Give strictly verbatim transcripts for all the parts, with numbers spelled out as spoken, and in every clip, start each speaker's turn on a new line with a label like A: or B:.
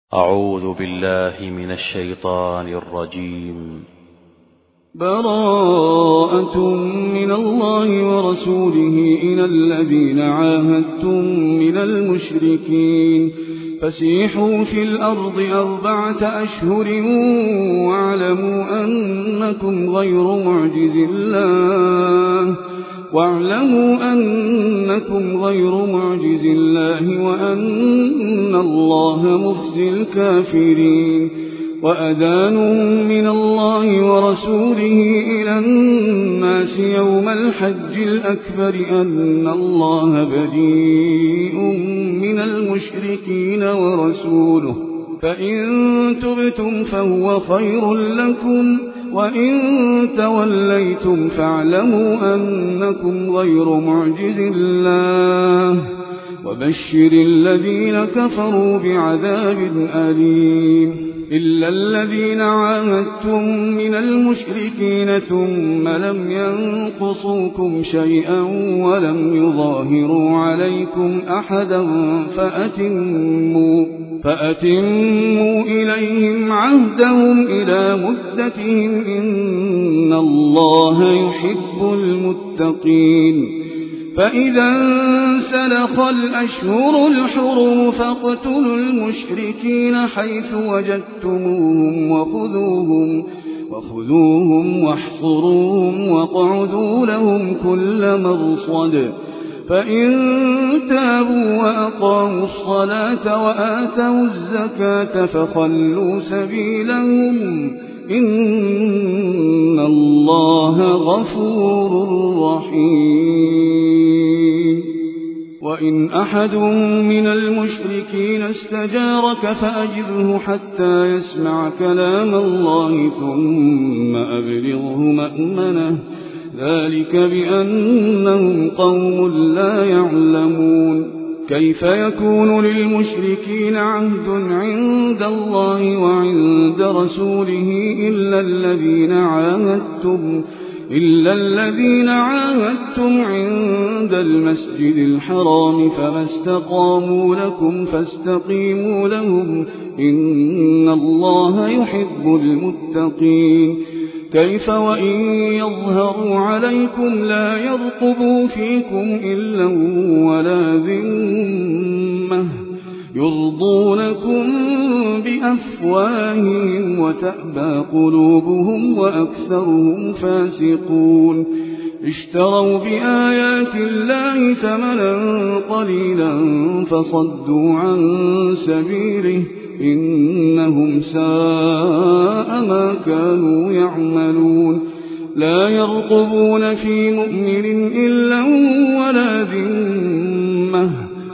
A: أعوذ بالله من الشيطان الرجيم.
B: براءة من الله ورسوله إلى الذين عاهدتم من المشركين فسيحوا في الأرض أربعة أشهر واعلموا أنكم غير معجز الله واعلموا أنكم غير معجز الله وأن الله مخزي الكافرين. وأذان من الله ورسوله إلى الناس يوم الحج الأكبر أن الله بريء من المشركين ورسوله فإن تبتم فهو خير لكم وإن توليتم فاعلموا أنكم غير معجز الله وبشر الذين كفروا بعذاب أليم. إلا الذين عاهدتم من المشركين ثم لم ينقصوكم شيئا ولم يظاهروا عليكم أحدا فأتموا, فأتموا إليهم عهدهم إلى مدتهم إن الله يحب المتقين. فإذا انسلخ الأشهر الحرم فاقتلوا المشركين حيث وجدتموهم وخذوهم, وخذوهم واحصروهم واقعدوا لهم كل مرصد. فإن تابوا وأقاموا الصلاة وآتوا الزكاة فخلوا سبيلهم إن الله غفور رحيم. وإن أحد من المشركين استجارك فأجره حتى يسمع كلام الله ثم أبلغه مأمنه ذلك بأنهم قوم لا يعلمون. كيف يكون للمشركين عهد عند الله وعند رسوله إلا الذين عاهدتم إلا الذين عاهدتم عند المسجد الحرام فما استقاموا لكم فاستقيموا لهم إن الله يحب المتقين. كيف وإن يظهروا عليكم لا يرقبوا فيكم إلا ولا ذمة يرضونكم بأفواههم وتأبى قلوبهم وأكثرهم فاسقون. اشتروا بآيات الله ثمنا قليلا فصدوا عن سبيله إنهم ساء ما كانوا يعملون. لا يرقبون في مؤمن إلا ولا ذمة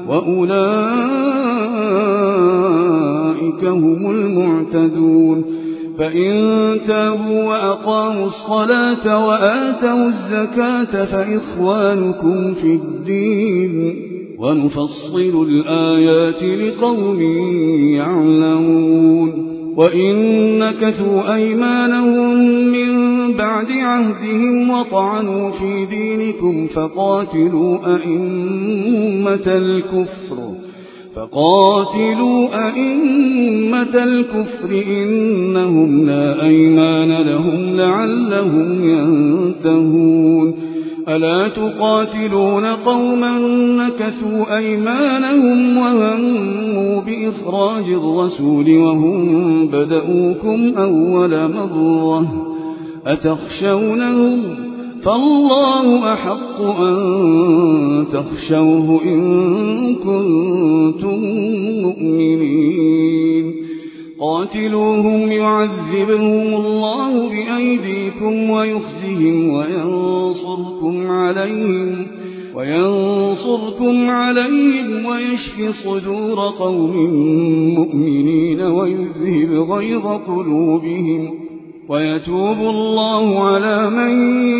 B: وأولئك هم المعتدون. فإن تابوا وأقاموا الصلاة وآتوا الزكاة فإخوانكم في الدين ونفصل الآيات لقوم يعلمون. وإن نكثوا أيمانهم من بعد عهدهم وطعنوا في دينكم فقاتلوا أئمة الكفر فقاتلوا أئمة الكفر إنهم لا أيمان لهم لعلهم ينتهون. ألا تقاتلون قوما نكثوا أيمانهم وهموا بإخراج الرسول وهم بدؤوكم أول مرة أتخشونهم فالله أحق أن تخشوه إن كنتم مؤمنين. قاتلوهم يعذبهم الله بأيديكم ويخزهم وينصركم عليهم وينصركم عليهم ويشفي صدور قوم مؤمنين ويذهب غيظ قلوبهم ويتوب الله على من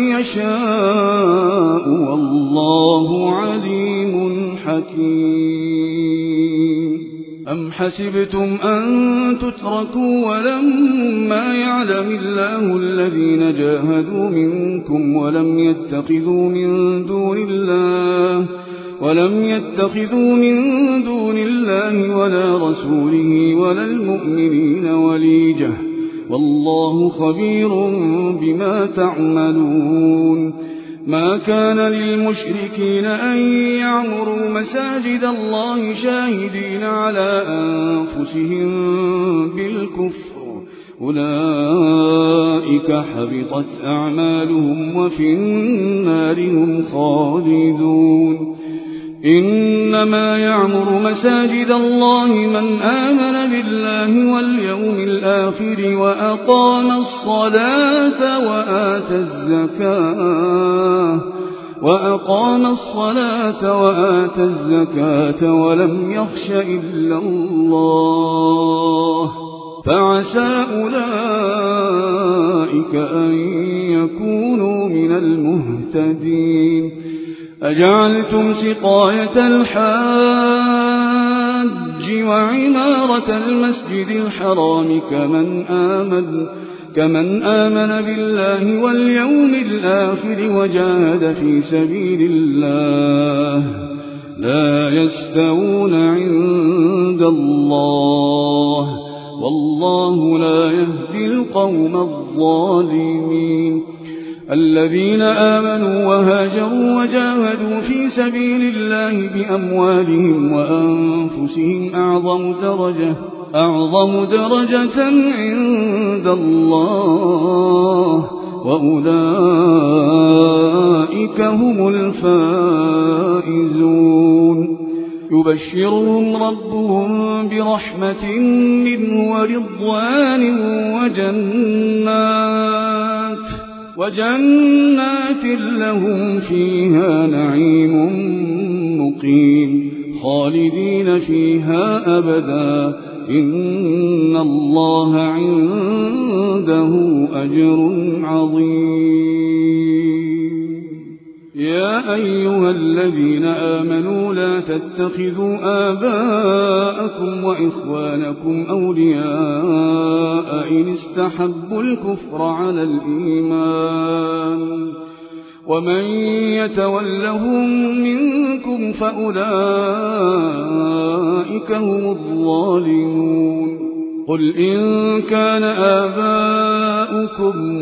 B: يشاء والله عليم حكيم. أم حسبتم أن تتركوا ولما يعلم الله الذين جاهدوا منكم ولم يتخذوا من دون الله ولم يتخذوا من دون الله ولا رسوله ولا المؤمنين وليجة والله خبير بما تعملون ما كان للمشركين أن يعمروا مساجد الله شاهدين على أنفسهم بالكفر أولئك حبطت أعمالهم وفي النار هم خالدون إنما يعمر مساجد الله من آمن بالله واليوم الآخر وأقام الصلاة وآتى الزكاة وأقام الصلاة وآتى الزكاة ولم يخش إلا الله فعسى أولئك أن يكونوا من المهتدين أجعلتم سقاية الحاج وعمارة المسجد الحرام كمن آمن كمن آمن بالله واليوم الآخر وجاهد في سبيل الله لا يستوون عند الله والله لا يهدي القوم الظالمين الذين آمنوا وهاجروا وجاهدوا في سبيل الله بأموالهم وأنفسهم أعظم درجة أعظم درجة عند الله وأولئك هم الفائزون يبشرهم ربهم برحمة منه ورضوان وجنات وجنات لهم فيها نعيم مقيم خالدين فيها أبدا إن الله عنده أجر عظيم يا أيها الذين آمنوا لا تتخذوا آباءكم وإخوانكم أولياء إن استحبوا الكفر على الإيمان ومن يتولهم منكم فأولئك هم الظالمون قل إن كان آباؤكم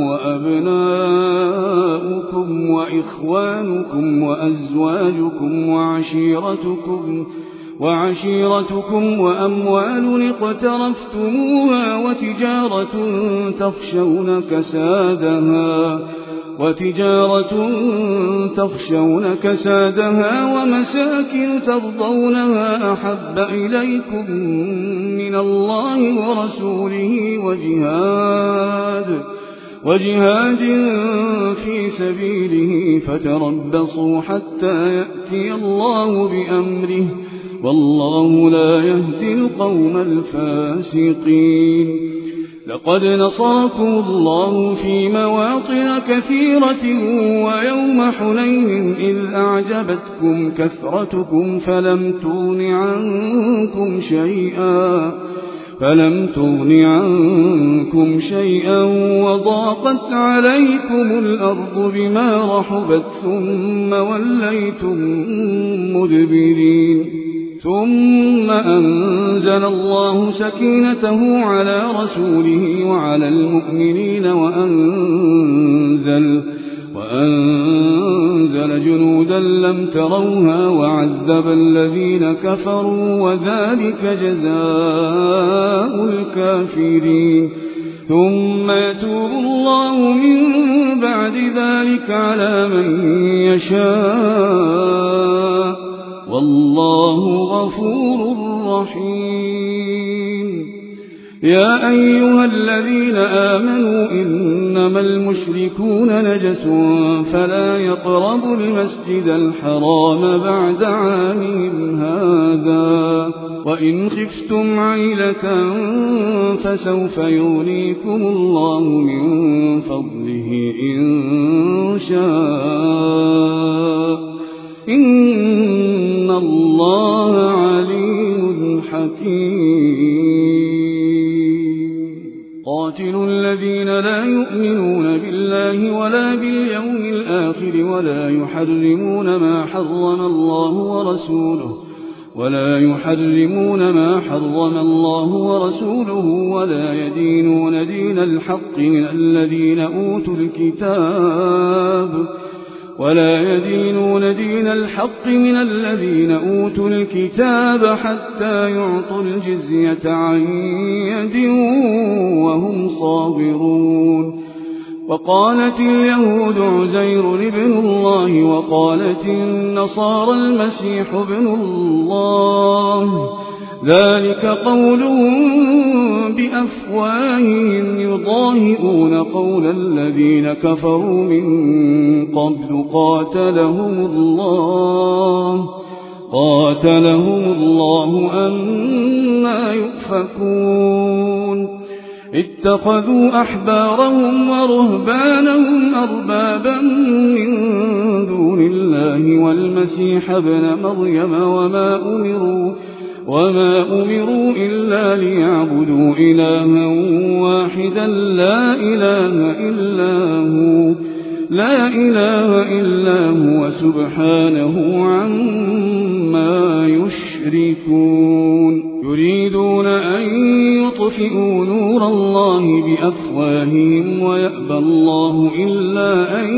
B: وأبناؤكم وإخوانكم وأزواجكم وعشيرتكم وعشيرتكم وأموال اقترفتموها وتجارة تخشون كسادها وتجارة تخشون كسادها ومساكن ترضونها أحب إليكم من الله ورسوله وجهاد وجهاد في سبيله فتربصوا حتى يأتي الله بأمره والله لا يهدي القوم الفاسقين لقد نصركم الله في مواطن كثيرة ويوم حنين إذ أعجبتكم كثرتكم فلم تغن عنكم شيئا فلم تغن عنكم شيئا وضاقت عليكم الأرض بما رحبت ثم وليتم مدبرين ثم أنزل الله سكينته على رسوله وعلى المؤمنين وأنزل, وأنزل جنودا لم تروها وعذب الذين كفروا وذلك جزاء الكافرين ثم يتوب الله من بعد ذلك على من يشاء والله غفور رحيم يا أيها الذين آمنوا إنما المشركون نجس فلا يقربوا المسجد الحرام بعد عامهم هذا وإن خفتم عيلة فسوف يغنيكم الله من فضله إن شاء إن الله عليم حكيم حكيم قاتلوا الذين لا يؤمنون بالله ولا باليوم الآخر ولا يحرمون ما حرم الله ورسوله ولا يحرمون ما حرم الله ورسوله ولا يدينون دين الحق من الذين أوتوا الكتاب ولا يدينون دين الحق من الذين أوتوا الكتاب حتى يعطوا الجزية عن يد وهم صاغرون وقالت اليهود عزير ابن الله وقالت النصارى المسيح ابن الله ذلك قولهم بأفواههم يضاهئون قول الذين كفروا من قبل قاتلهم الله قاتلهم الله أنى يؤفكون اتخذوا أحبارهم ورهبانهم أربابا من دون الله والمسيح ابن مريم وما أمروا وما أمروا إلا ليعبدوا إلها واحدا لا إله إلا هو لا إله إلا هو سبحانه عما يشركون يريدون أن يطفئوا نور الله بأفواههم ويأبى الله إلا أن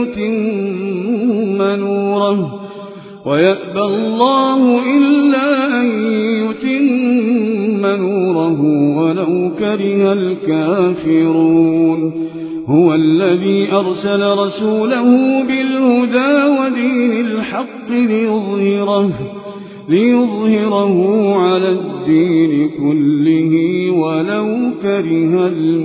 B: يتم نوره ويأبى الله إلا أن يتم نوره ولو كره الكافرون هو الذي أرسل رسوله بالهدى ودين الحق ليظهره ليظهره على الدين كله ولو كره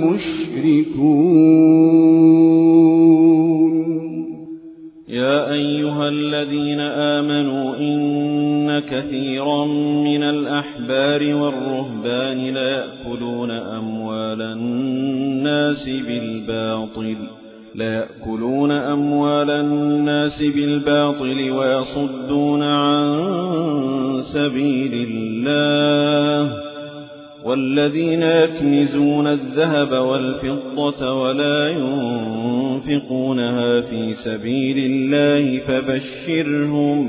B: المشركون
C: يا أيها الذين آمنوا إن كثيرا من الأحبار والرهبان ليأكلون أموال الناس بالباطل ليأكلون أموال الناس بالباطل ويصدون عن سبيل الله والذين يكنزون الذهب والفضة ولا ينفقونها في سبيل الله فبشرهم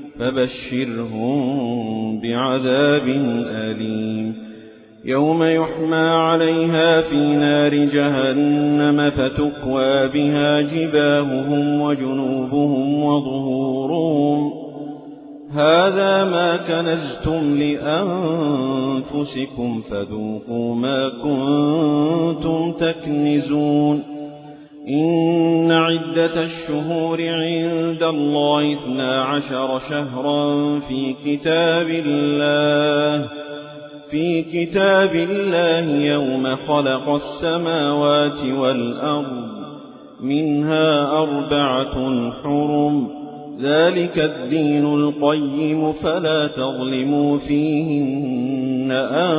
C: فبشرهم بعذاب أليم يوم يحمى عليها في نار جهنم فتكوى بها جباههم وجنوبهم وظهورهم هذا ما كنزتم لأنفسكم فذوقوا ما كنتم تكنزون إن عدة الشهور عند الله اثنا عشر شهرا في كتاب الله في كتاب الله يوم خلق السماوات والأرض منها أربعة حرم ذلك الدين القيم فلا تظلموا فيهن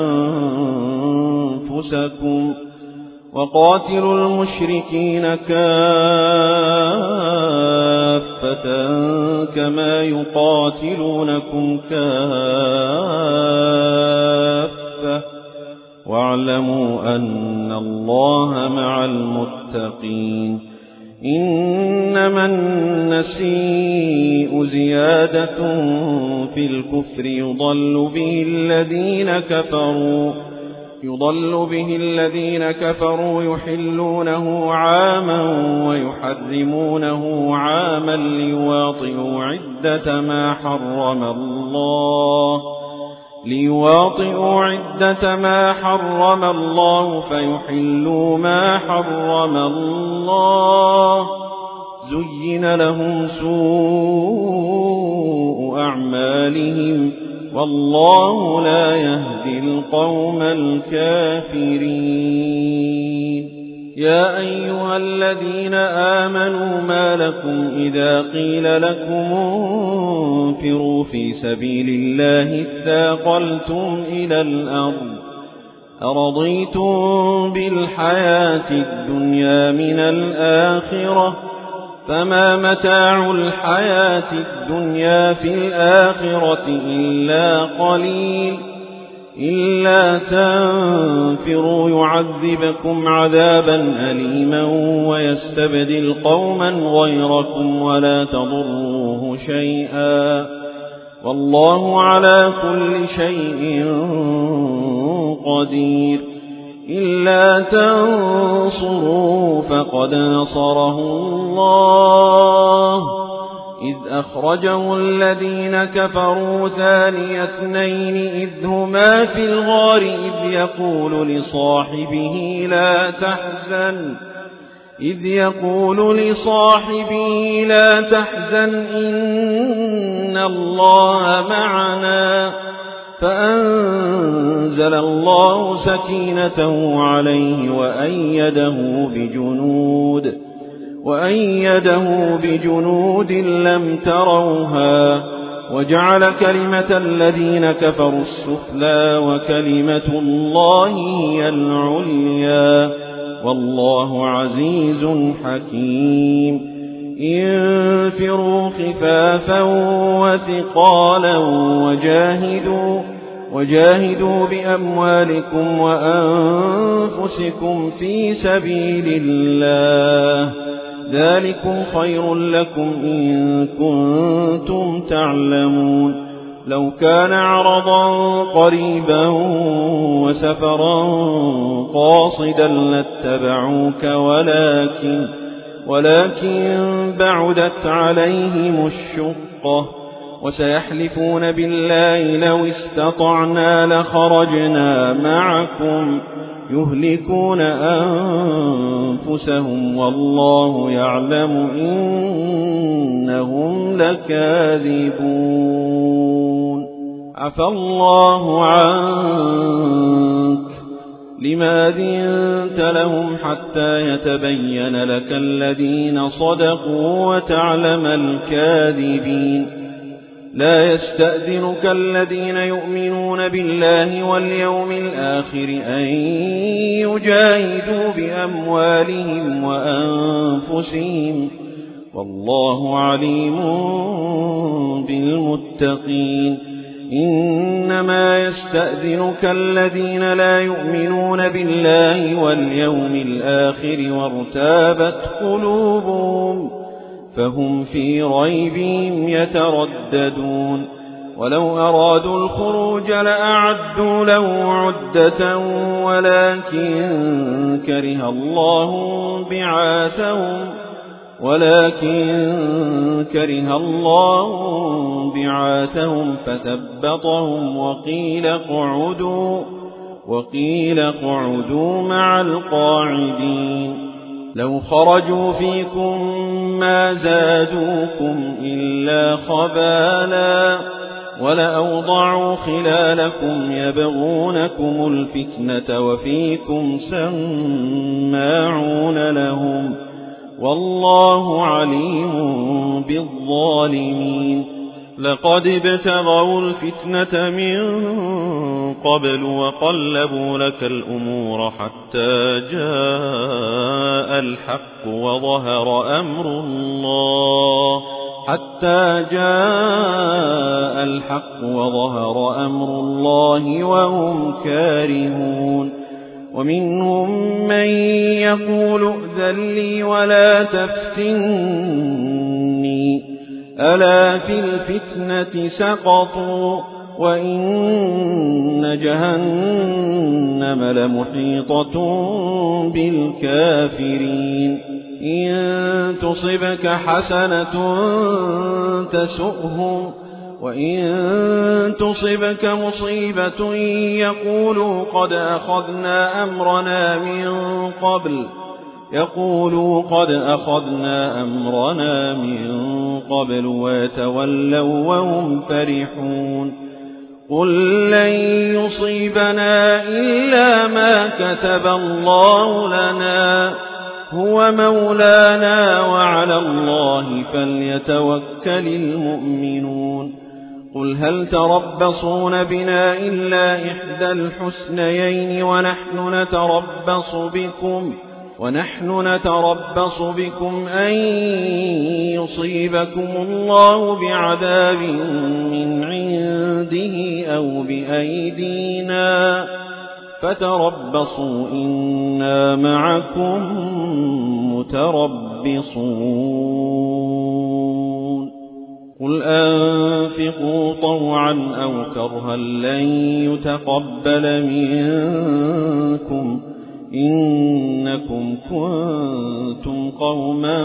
C: أنفسكم وقاتلوا المشركين كافة كما يقاتلونكم كافة واعلموا أن الله مع المتقين إنما النسيء زيادة في الكفر يضل به الذين كفروا يضل به الذين كفروا يحلونه عاما ويحرمونه عاما ليواطئوا عدة ما حرم الله ليواطئوا عدة ما حرم الله فيحلوا ما حرم الله زين لهم سوء أعمالهم والله لا يهدي القوم الكافرين يا أيها الذين آمنوا ما لكم إذا قيل لكم انفروا في سبيل الله اثاقلتم إلى الأرض أرضيتم بالحياة الدنيا من الآخرة فما متاع الحياة الدنيا في الآخرة إلا قليل إلا تنفروا يعذبكم عذابا أليما ويستبدل قوما غيركم ولا تضروه شيئا والله على كل شيء قدير. إلا تنصروا فقد نصره الله إذ أخرجه الذين كفروا ثاني اثنين إذ هما في الغار إذ يقول لصاحبه لا تحزن إذ يقول لصاحبه لا تحزن إن الله معنا فأنزل الله سكينته عليه وأيده بجنود وأيده بجنود لم تروها وجعل كلمة الذين كفروا السفلى وكلمة الله هي العليا والله عزيز حكيم. انفروا خفافا وثقالا وجاهدوا وجاهدوا بأموالكم وأنفسكم في سبيل الله ذلكم خير لكم إن كنتم تعلمون. لو كان عرضا قريبا وسفرا قاصدا لاتبعوك ولكن ولكن بعدت عليهم الشقة وسيحلفون بالله لو استطعنا لخرجنا معكم يهلكون أنفسهم والله يعلم إنهم لكاذبون. عفى الله عنك لما أذنت لهم حتى يتبين لك الذين صدقوا وتعلم الكاذبين. لا يستأذنك الذين يؤمنون بالله واليوم الآخر أن يجاهدوا بأموالهم وأنفسهم والله عليم بالمتقين. إنما يستأذنك الذين لا يؤمنون بالله واليوم الآخر وارتابت قلوبهم فهم في ريبهم يترددون. ولو أرادوا الخروج لأعدوا له عدة ولكن كره الله بعاثهم ولكن كره الله بعاثهم فثبطهم وقيل اقعدوا وقيل اقعدوا مع القاعدين. لو خرجوا فيكم ما زادوكم إلا خبالا ولأوضعوا خلالكم يبغونكم الفتنة وفيكم سماعون لهم والله عليم بالظالمين. لقد ابتغوا الفتنة من قبل وقلبوا لك الأمور حتى جاء الحق وظهر أمر الله حتى جاء الحق وظهر أمر الله وهم كارهون. ومنهم من يقول ائذن لي ولا تفتني ألا في الفتنة سقطوا وإن جهنم لمحيطة بالكافرين. إن تصبك حسنة تسؤهم وإن تصبك مصيبة يقولوا قد أخذنا أمرنا من قبل يقولوا قد أخذنا أمرنا من قبل ويتولوا وهم فرحون. قل لن يصيبنا إلا ما كتب الله لنا هو مولانا وعلى الله فليتوكل المؤمنون. قل هل تربصون بنا إلا إحدى الحسنيين ونحن نتربص بكم ونحن نتربص بكم أن يصيبكم الله بعذاب من عنده أو بأيدينا فتربصوا إنا معكم متربصون قل أنفقوا طوعا أو كرها لن يتقبل منكم إنكم كنتم قوما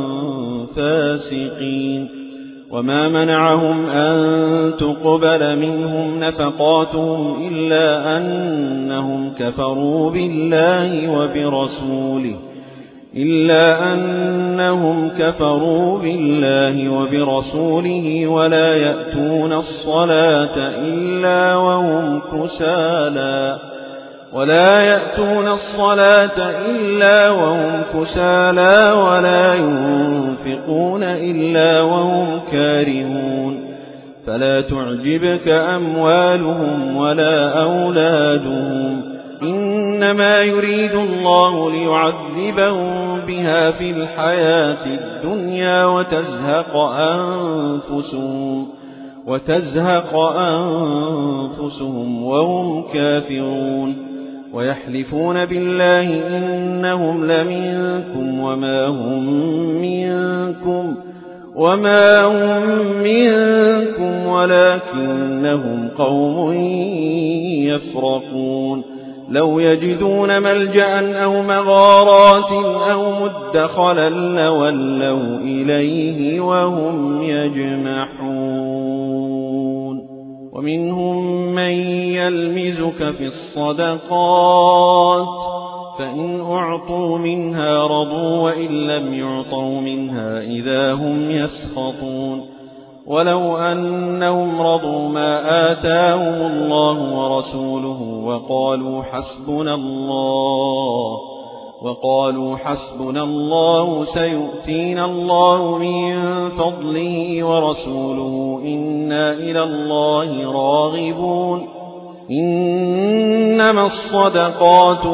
C: فاسقين وما منعهم أن تقبل منهم نفقاتهم إلا أنهم كفروا بالله وبرسوله إلا أنهم كفروا بالله وبرسوله ولا يأتون الصلاة إلا وهم كسالى ولا يأتون الصلاة إلا وهم كسالى ولا ينفقون إلا وهم كارهون فلا تعجبك أموالهم ولا أولادهم إنما يريد الله ليعذبهم بها في الحياة الدنيا وتزهق أنفسهم وتزهق أنفسهم وهم كافرون ويحلفون بالله إنهم لمنكم وما هم منكم وما هم منكم ولكنهم قوم يفرقون لو يجدون ملجأ أو مغارات أو مدخلا لولوا إليه وهم يجمحون ومنهم من يلمزك في الصدقات فإن أعطوا منها رضوا وإن لم يعطوا منها إذا هم يسخطون ولو أنهم رضوا ما آتاهم الله ورسوله وقالوا حسبنا الله وقالوا حسبنا الله سيؤتينا الله من فضله ورسوله إنا إلى الله راغبون إنما الصدقات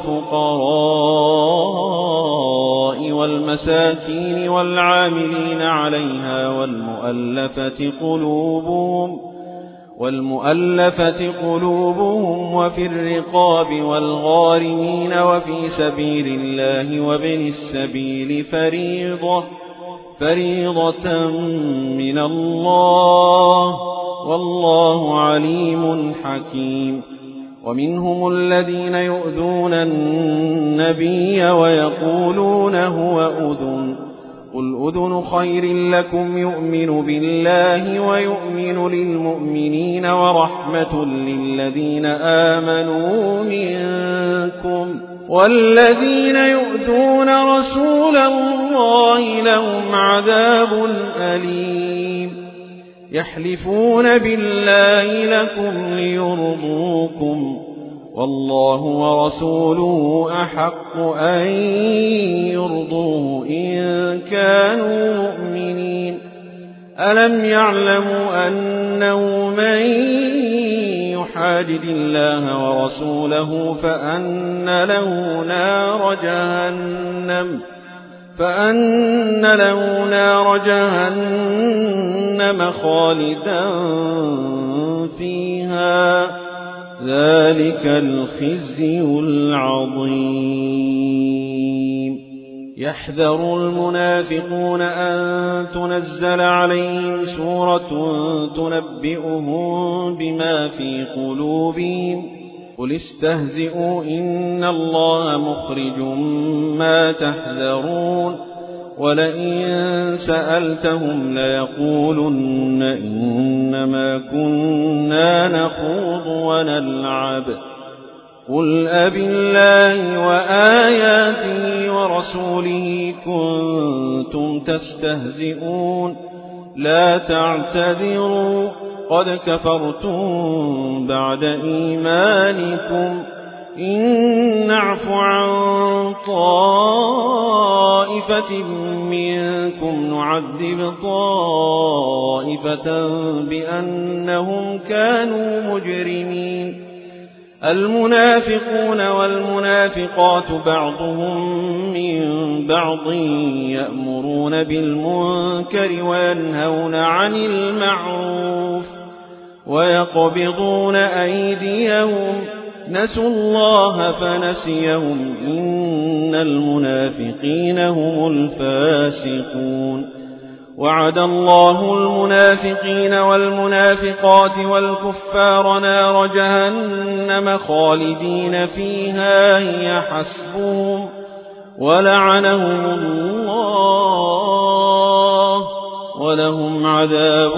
C: للفقراء والمساكين والعاملين عليها والمؤلفة قلوبهم والمؤلفة قلوبهم وفي الرقاب والغارمين وفي سبيل الله وابن السبيل فريضة فريضة من الله والله عليم حكيم ومنهم الذين يؤذون النبي ويقولون هو أذن قل أذن خير لكم يؤمن بالله ويؤمن للمؤمنين ورحمة للذين آمنوا منكم والذين يؤذون رسول الله لهم عذاب أليم يحلفون بالله لكم ليرضوكم والله ورسوله أحق أن يرضوه إن كانوا مؤمنين ألم يعلموا أنه من يحادد الله ورسوله فأن له نار جهنم فأن له نار جهنم خالدا فيها ذلك الخزي العظيم يحذر المنافقون أن تنزل عليهم سورة تنبئهم بما في قلوبهم قل استهزئوا إن الله مخرج ما تحذرون ولئن سألتهم ليقولن إنما كنا نخوض ونلعب قل أبالله وآياته ورسوله كنتم تستهزئون لا تعتذروا قد كفرتم بعد إيمانكم إن نعف عن طائفة منكم نعذب طائفة بأنهم كانوا مجرمين المنافقون والمنافقات بعضهم من بعض يأمرون بالمنكر وينهون عن المعروف ويقبضون أيديهم نسوا الله فنسيهم إن المنافقين هم الفاسقون وعد الله المنافقين والمنافقات والكفار نار جهنم خالدين فيها هي حسبهم ولعنهم الله ولهم عذاب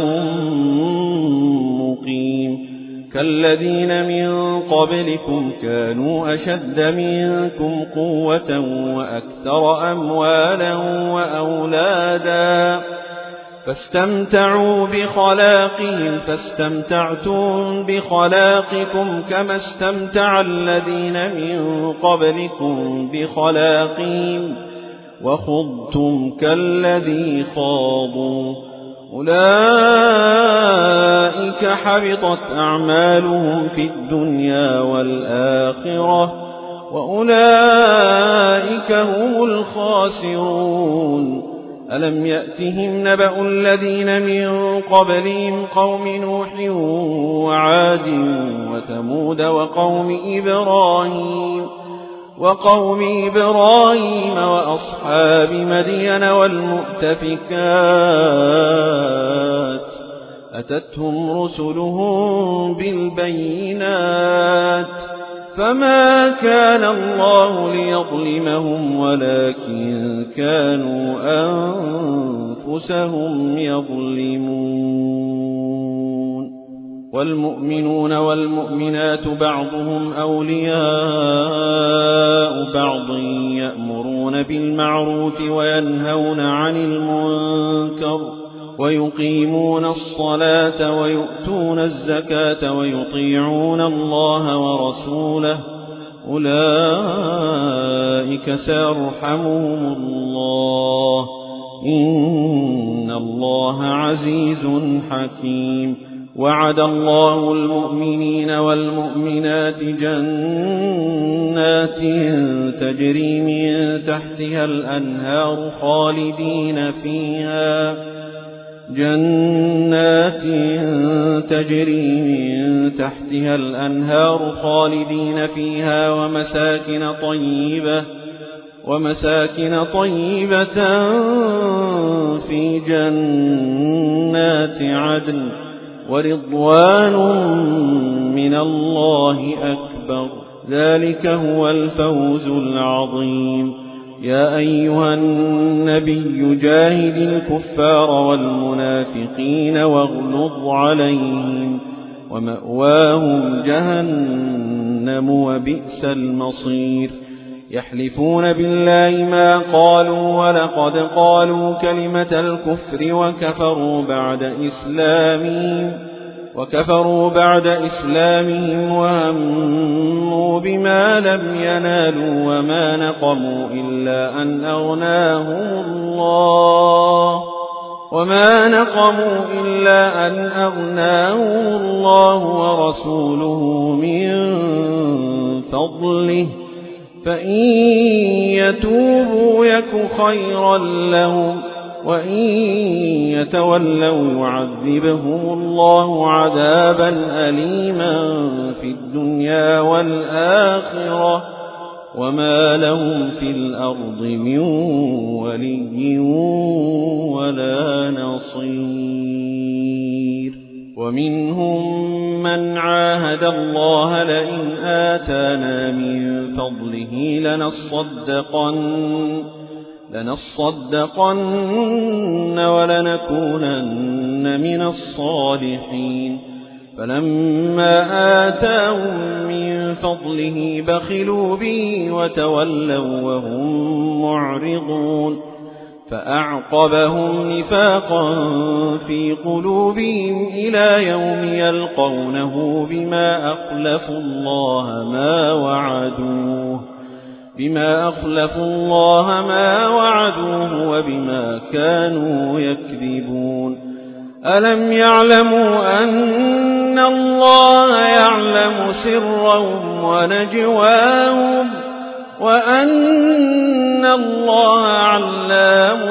C: مقيم كالذين من قبلكم كانوا أشد منكم قوة وأكثر أموالا وأولادا فاستمتعوا بخلاقهم فاستمتعتم بخلاقكم كما استمتع الذين من قبلكم بخلاقهم وخضتم كالذي خاضوا أولئك حبطت أعمالهم في الدنيا والآخرة وأولئك هم الخاسرون ألم يأتهم نبأ الذين من قبلهم قوم نوح وعاد وثمود وقوم إبراهيم وقوم إبراهيم وأصحاب مدين والمؤتفكات أتتهم رسلهم بالبينات فما كان الله ليظلمهم ولكن كانوا أنفسهم يظلمون والمؤمنون والمؤمنات بعضهم أولياء بعض يأمرون بالمعروف وينهون عن المنكر ويقيمون الصلاة ويؤتون الزكاة ويطيعون الله ورسوله أولئك سيرحمهم الله إن الله عزيز حكيم وعد الله المؤمنين والمؤمنات جنات تجري من تحتها الأنهار خالدين فيها جنات تجري من تحتها الأنهار خالدين فيها ومساكن طيبة ومساكن طيبة في جنات عدن ورضوان من الله أكبر ذلك هو الفوز العظيم يا أيها النبي جاهد الكفار والمنافقين واغلظ عليهم ومأواهم جهنم وبئس المصير يحلفون بالله ما قالوا ولقد قالوا كلمة الكفر وكفروا بعد إسلامهم وكفروا بعد إسلامهم وهموا بما لم ينالوا وما نقموا إلا أن أغناهم الله وما نقموا إلا أن أغناهم الله ورسوله من فضله فإن يتوبوا يك خيرا لهم وإن يتولوا يعذبهم الله عذابا أليما في الدنيا والآخرة وما لهم في الأرض من ولي ولا نصير ومنهم من عاهد الله لئن آتانا من فضله لنصدقن لنصدقن ولنكونن من الصالحين فلما آتاهم من فضله بخلوا به وتولوا وهم معرضون فأعقبهم نفاقا في قلوبهم إلى يوم يلقونه بما أخلفوا الله ما وعدوه بما أخلفوا الله ما وعدوه وبما كانوا يكذبون ألم يعلموا أن الله يعلم سرهم ونجواهم وأن الله علام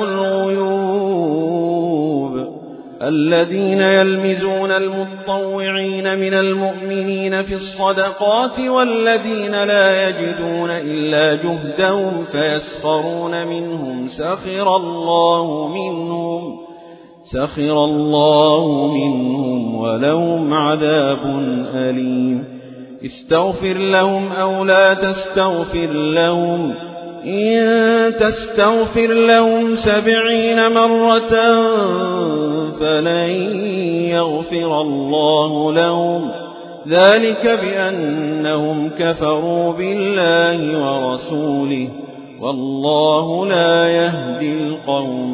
C: الغيوب. الذين يلمزون المتطوعين من المؤمنين في الصدقات والذين لا يجدون إلا جهدهم فيسخرون منهم سخر الله منهم سخر الله منهم ولهم عذاب أليم. استغفر لهم أو لا تستغفر لهم إن تستغفر لهم سبعين مرة فلن يغفر الله لهم ذلك بأنهم كفروا بالله ورسوله والله لا يهدي القوم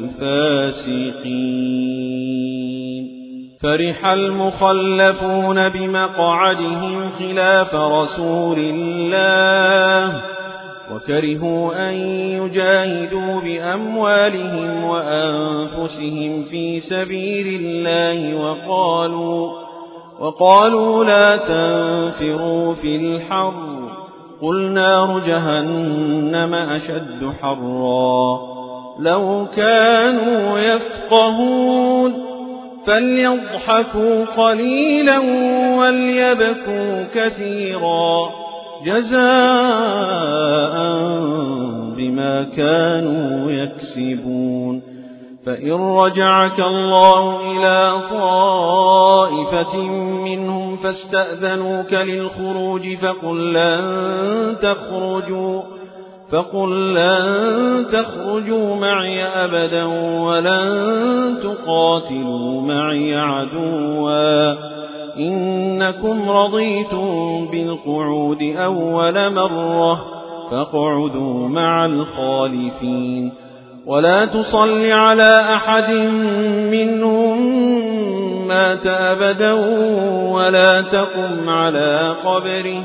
C: الفاسقين. فرح المخلفون بمقعدهم خلاف رسول الله وكرهوا أن يجاهدوا بأموالهم وأنفسهم في سبيل الله وقالوا, وقالوا لا تنفروا في الحر قل نار جهنم أشد حرا لو كانوا يفقهون فليضحكوا قليلا وليبكوا كثيرا جزاء بما كانوا يكسبون. فإن رجعك الله إلى طائفة منهم فاستأذنوك للخروج فقل لن تخرجوا فقل لن تخرجوا معي أبدا ولن تقاتلوا معي عدوا إنكم رضيتم بالقعود أول مرة فاقعدوا مع الخالفين ولا تصل على أحد منهم مات أبدا ولا تقم على قبره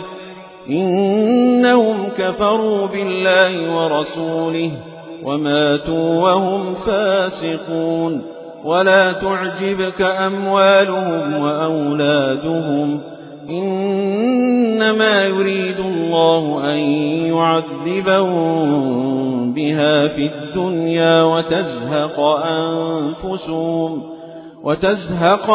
C: إنهم كفروا بالله ورسوله وماتوا وهم فاسقون. ولا تعجبك أموالهم وأولادهم إنما يريد الله أن يعذبهم بها في الدنيا وتزهق أنفسهم وتزهق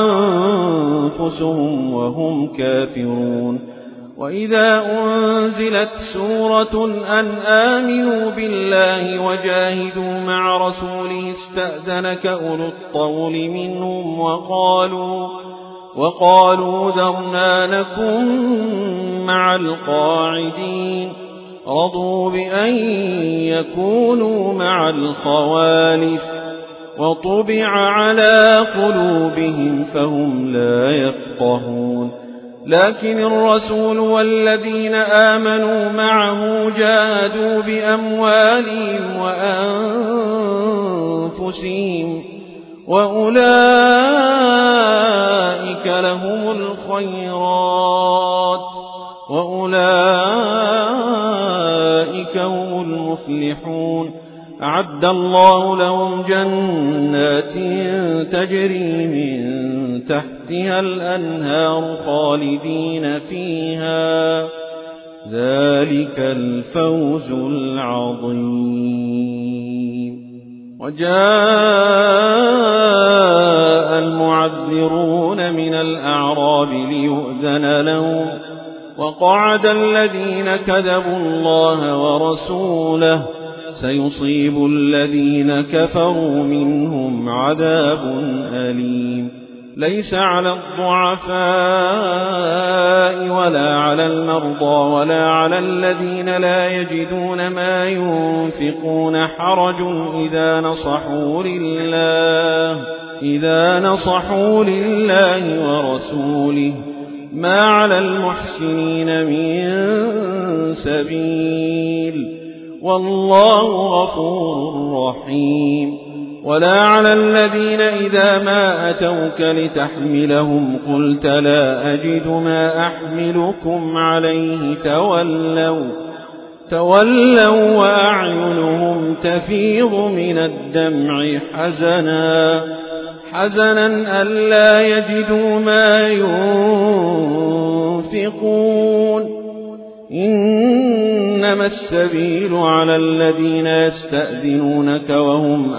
C: أنفسهم وهم كافرون. وإذا أنزلت سورة أن آمنوا بالله وجاهدوا مع رسوله استأذنك أولو الطول منهم وقالوا, وقالوا ذرنا نكن مع القاعدين رضوا بأن يكونوا مع الخوالف وطبع على قلوبهم فهم لا يفقهون. لكن الرسول والذين آمنوا معه جاهدوا بأموالهم وأنفسهم وأولئك لهم الخيرات وأولئك هم المفلحون. أعد الله لهم جنات تجري من تحتها الأنهار خالدين فيها ذلك الفوز العظيم. وجاء المعذرون من الأعراب ليؤذن لهم وقعد الذين كذبوا الله ورسوله سيصيب الذين كفروا منهم عذاب أليم. ليس على الضعفاء ولا على المرضى ولا على الذين لا يجدون ما ينفقون حرج إذا نصحوا لله إذا نصحوا لله ورسوله ما على المحسنين من سبيل والله غفور رحيم. ولا على الذين إذا ما أتوك لتحملهم قلت لا أجد ما أحملكم عليه تولوا تولوا وأعينهم تفيض من الدمع حزنا حزنا ألا يجدوا ما ينفقون إنما السبيل على الذين يستأذنونك وهم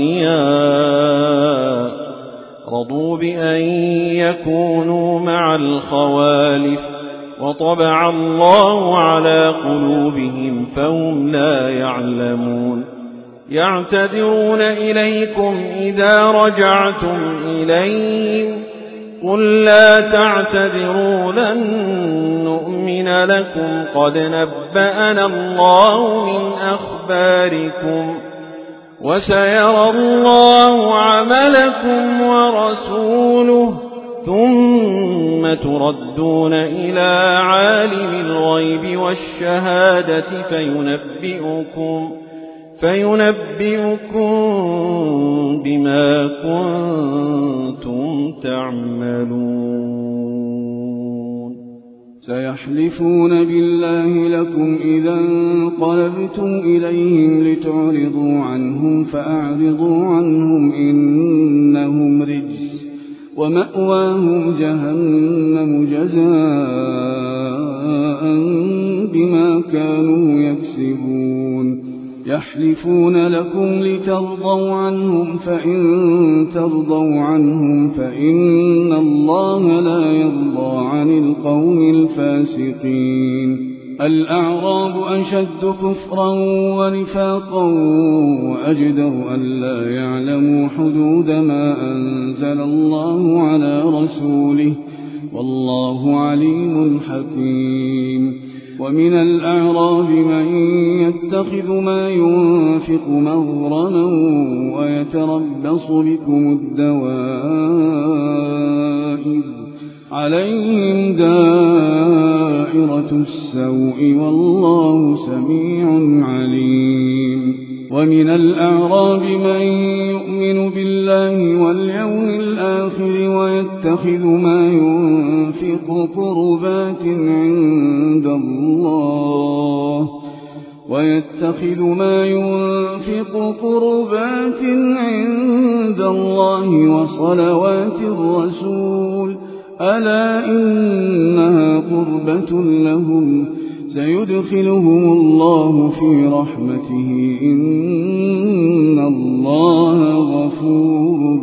C: أغنياء رضوا بأن يكونوا مع الخوالف وطبع الله على قلوبهم فهم لا يعلمون يعتذرون إليكم إذا رجعتم إليهم قل لا تعتذروا لن نؤمن لكم قد نبأنا الله من أخباركم وسيرى الله عملكم ورسوله ثم تردون إلى عالم الغيب والشهادة فينبئكم فينبئكم بما كنتم تعملون
B: سيحلفون بالله لكم إذا انقلبتم إليهم لتعرضوا عنهم فأعرضوا عنهم إنهم رجس ومأواهم جهنم جزاء بما كانوا يكسبون يحلفون لكم لترضوا عنهم فإن ترضوا عنهم فإن الله لا يرضى عن القوم الفاسقين الأعراب أشد كفرا ونفاقا وأجدر ألا يعلموا حدود ما أنزل الله على رسوله والله عليم حكيم ومن الأعراب من يتخذ ما ينفق مغرما ويتربص بكم الدوائر عليهم دائرة السوء والله سميع عليم ومن الأعراب من يؤمن بالله واليوم الآخر ويتخذ ما ينفق قربات عند الله ويتخذ ما ينفق قربات عند الله وصلوات الرسول ألا إنها قربة لهم سيدخلهم الله في رحمته إن الله غفور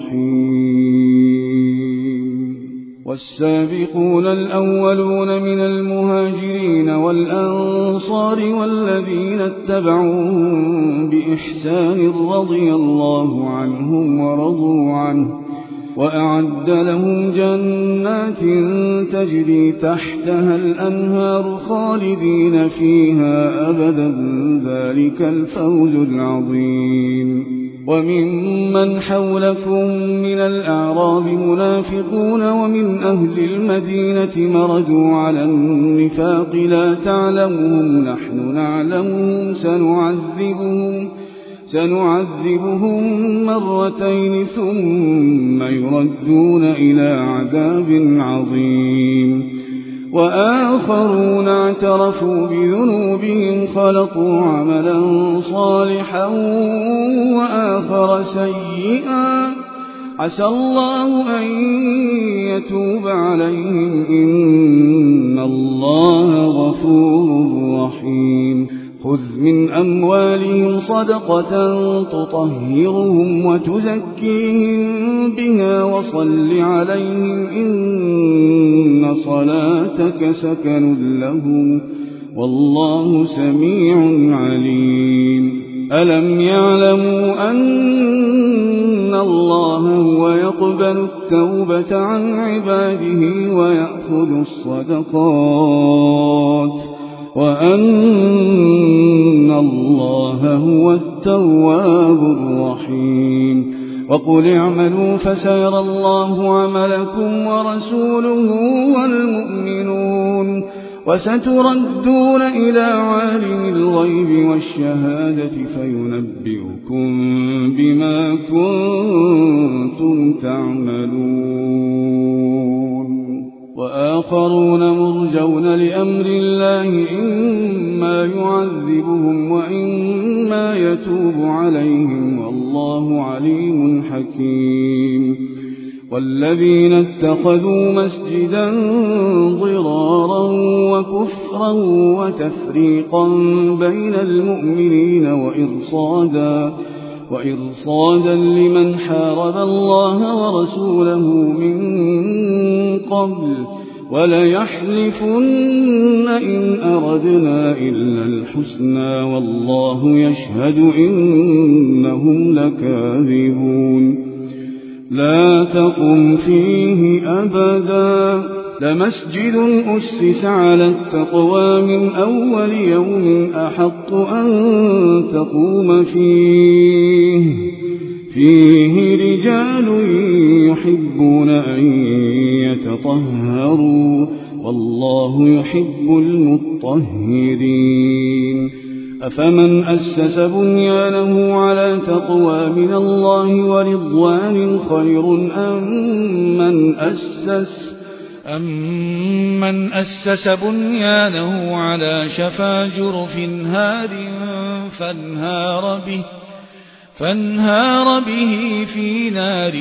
B: رحيم والسابقون الأولون من المهاجرين والأنصار والذين اتبعوهم بإحسان رضي الله عنهم ورضوا عنه وأعد لهم جنات تجري تحتها الأنهار خالدين فيها أبدا ذلك الفوز العظيم وممن حولكم من الأعراب منافقون ومن أهل المدينة مردوا على النفاق لا تعلمهم نحن نعلمهم سنعذبهم سنعذبهم مرتين ثم يردون إلى عذاب عظيم وآخرون اعترفوا بذنوبهم خلطوا عملا صالحا وآخر سيئا عسى الله أن يتوب عليهم إن الله غفور رحيم خذ من أموالهم صدقة تطهرهم وتزكيهم بها وصل عليهم إن صلاتك سكن لهم والله سميع عليم ألم يعلموا أن الله هو يقبل التوبة عن عباده ويأخذ الصدقات وأن الله هو التواب الرحيم وقل اعملوا فسيرى الله عملكم ورسوله والمؤمنون وستردون إلى عالم الغيب والشهادة فينبئكم بما كنتم تعملون وآخرون مرجون لأمر الله إما يعذبهم وإما يتوب عليهم والله عليم حكيم والذين اتخذوا مسجدا ضرارا وكفرا وتفريقا بين المؤمنين وإرصادا, وإرصادا لمن حارب الله ورسوله من قبل وليحلفن إن أردنا إلا الحسنى والله يشهد إنهم لكاذبون. لا تقم فيه أبدا لمسجد أسس على التقوى من أول يوم أحق أن تقوم فيه فيه رجال يحبون أن يتطهروا والله يحب المطهرين. أفمن أسس بنيانه على تقوى من الله ورضوان خير أم من أسس أمن أسس بنيانه على شفا جرف هار فانهار به فانهار به في نار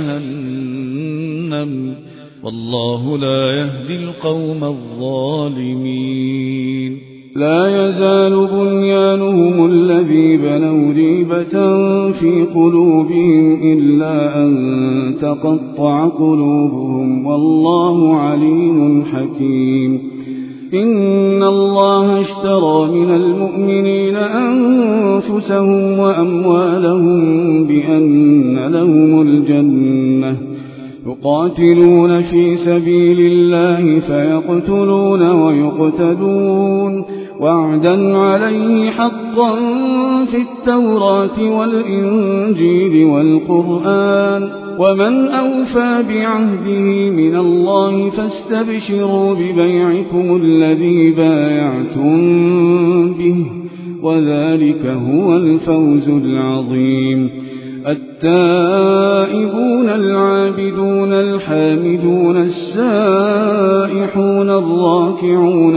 B: جهنم والله لا يهدي القوم الظالمين. لا يزال بنيانهم الذي بنوا ريبة في قلوبهم إلا أن تقطع قلوبهم والله عليم حكيم. إن الله اشترى من المؤمنين أنفسهم وأموالهم بأن لهم الجنة يقاتلون في سبيل الله فيقتلون ويقتلون وعدا عليه حقا في التوراة والإنجيل والقرآن ومن أوفى بعهده من الله فاستبشروا ببيعكم الذي بايعتم به وذلك هو الفوز العظيم. التائبون العابدون الحامدون السائحون الراكعون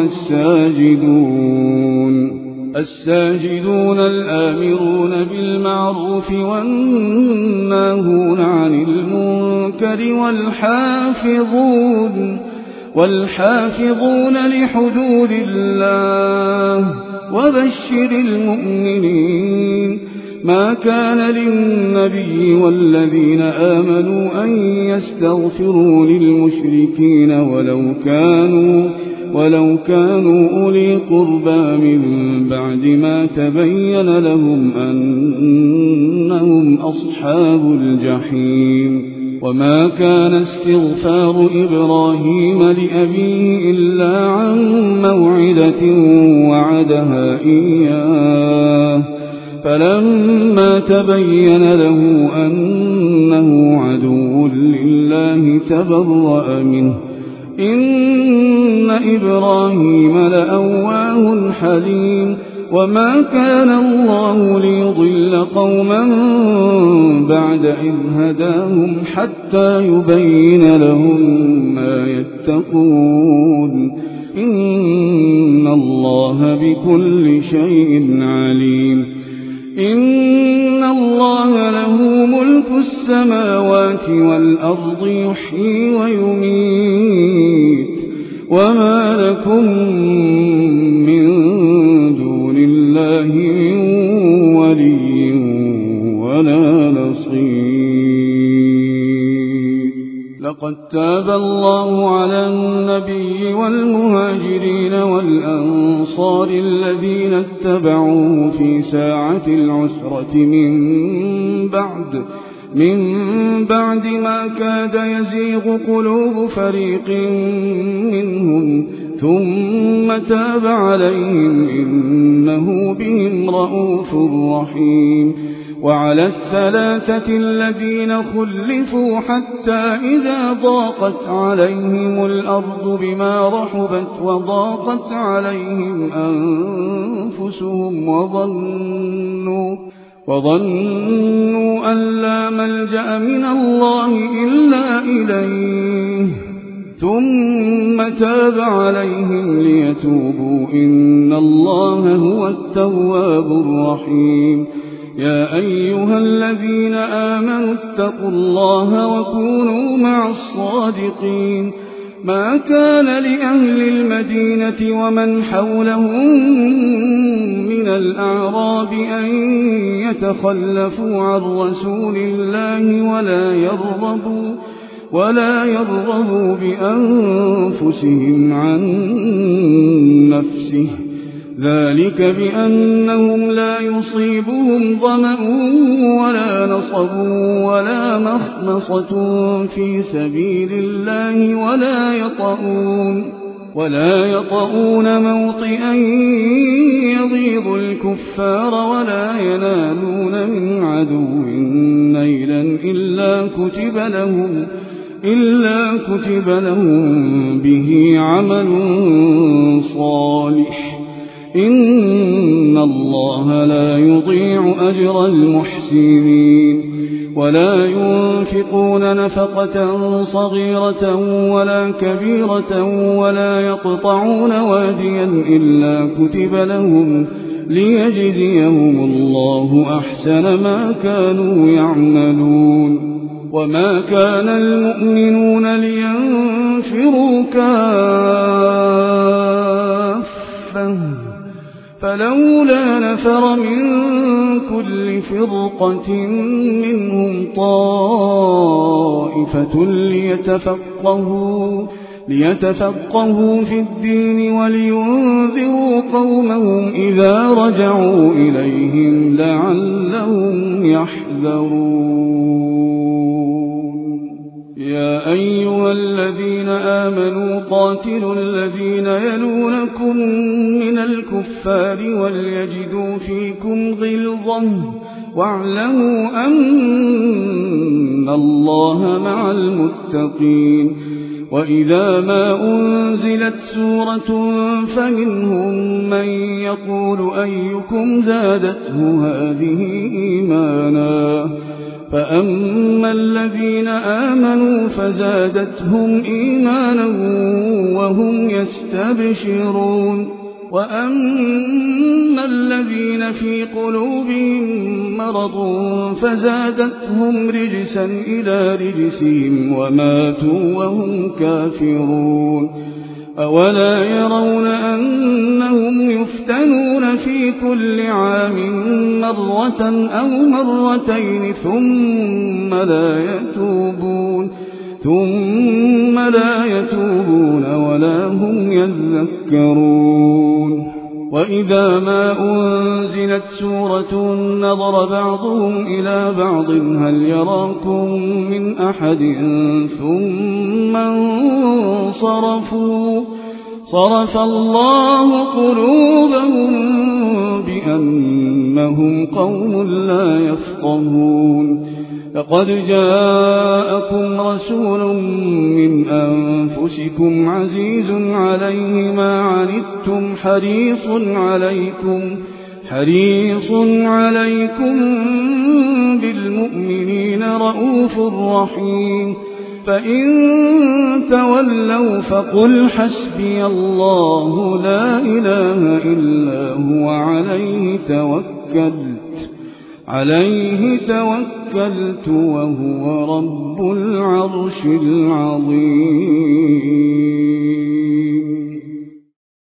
B: الساجدون الساجدون الآمرون بالمعروف والناهون عن المنكر والحافظون والحافظون لحدود الله وبشر المؤمنين. ما كان للنبي والذين آمنوا أن يستغفروا للمشركين ولو كانوا ولو كانوا أولي قربى من بعد ما تبين لهم أنهم أصحاب الجحيم. وما كان استغفار إبراهيم لأبيه إلا عن موعدة وعدها إياه فلما تبين له أنه عدو لله تبرأ منه إن إبراهيم لأواه حليم. وما كان الله ليضل قوما بعد إذ هداهم حتى يبين لهم ما يتقون إن الله بكل شيء عليم. إن الله له ملك السماوات والأرض يحيي ويميت وما لكم من دون الله من ولي ولا نصير. لقد تاب الله على النبي والمهاجرين والأنصار الذين اتبعوه في ساعة العسرة من بعد من بعد ما كاد يزيغ قلوب فريق منهم ثم تاب عليهم إنه بهم رءوف رحيم. وعلى الثلاثة الذين خلفوا حتى إذا ضاقت عليهم الأرض بما رحبت وضاقت عليهم أنفسهم وظنوا وظنوا أن لا ملجأ من الله إلا إليه ثم تاب عليهم ليتوبوا إن الله هو التواب الرحيم.
D: يا أيها الذين آمنوا اتقوا الله وكونوا مع الصادقين ما كان لأهل المدينة ومن حولهم من الأعراب أن يتخلفوا عن رسول الله ولا يرغبوا ولا يرغبوا بأنفسهم عن نفسه ذلك بأنهم لا يصيبهم ظمأ ولا نصب ولا مخمصة في سبيل الله ولا يطؤون ولا يطؤون موطئا يغيظ الكفار ولا ينالون من عدو نيلا إلا كتب لهم إلا كتب لهم به عمل صالح إن الله لا يضيع أجر المحسنين ولا ينفقون نفقة صغيرة ولا كبيرة ولا يقطعون واديا إلا كتب لهم ليجزيهم الله أحسن ما كانوا يعملون وما كان المؤمنون لينفروا كافة فلولا نفر من كل فرقة منهم طائفة ليتفقهوا ليتفقهوا في الدين ولينذروا قومهم إذا رجعوا إليهم لعلهم يحذرون يا أيها الذين آمنوا قاتلوا الذين يلونكم من الكفار وليجدوا فيكم غلظة واعلموا أن الله مع المتقين وإذا ما أنزلت سورة فمنهم من يقول أيكم زادته هذه إيمانا فأما الذين آمنوا فزادتهم إيمانا وهم يستبشرون وأما الذين في قلوبهم مرض فزادتهم رجسا إلى رجسهم وماتوا وهم كافرون أولا يرون أنهم يفتنون في كل عام مرة أو مرتين ثم لا يتوبون ثم لا يتوبون ولا هم يذكرون وإذا ما أنزلت سورة نظر بعضهم إلى بعض هل يراكم من أحد ثم انصرفوا صرف الله قلوبهم بأنهم قوم لا يفقهون لقد جاءكم رسول من أنفسكم عزيز عليه ما عنتم حريص عليكم حريص عليكم بالمؤمنين رؤوف رحيم فإن تولوا فقل حسبي الله لا إله إلا هو عليه توكلت عليه توكلت وهو رب العرش العظيم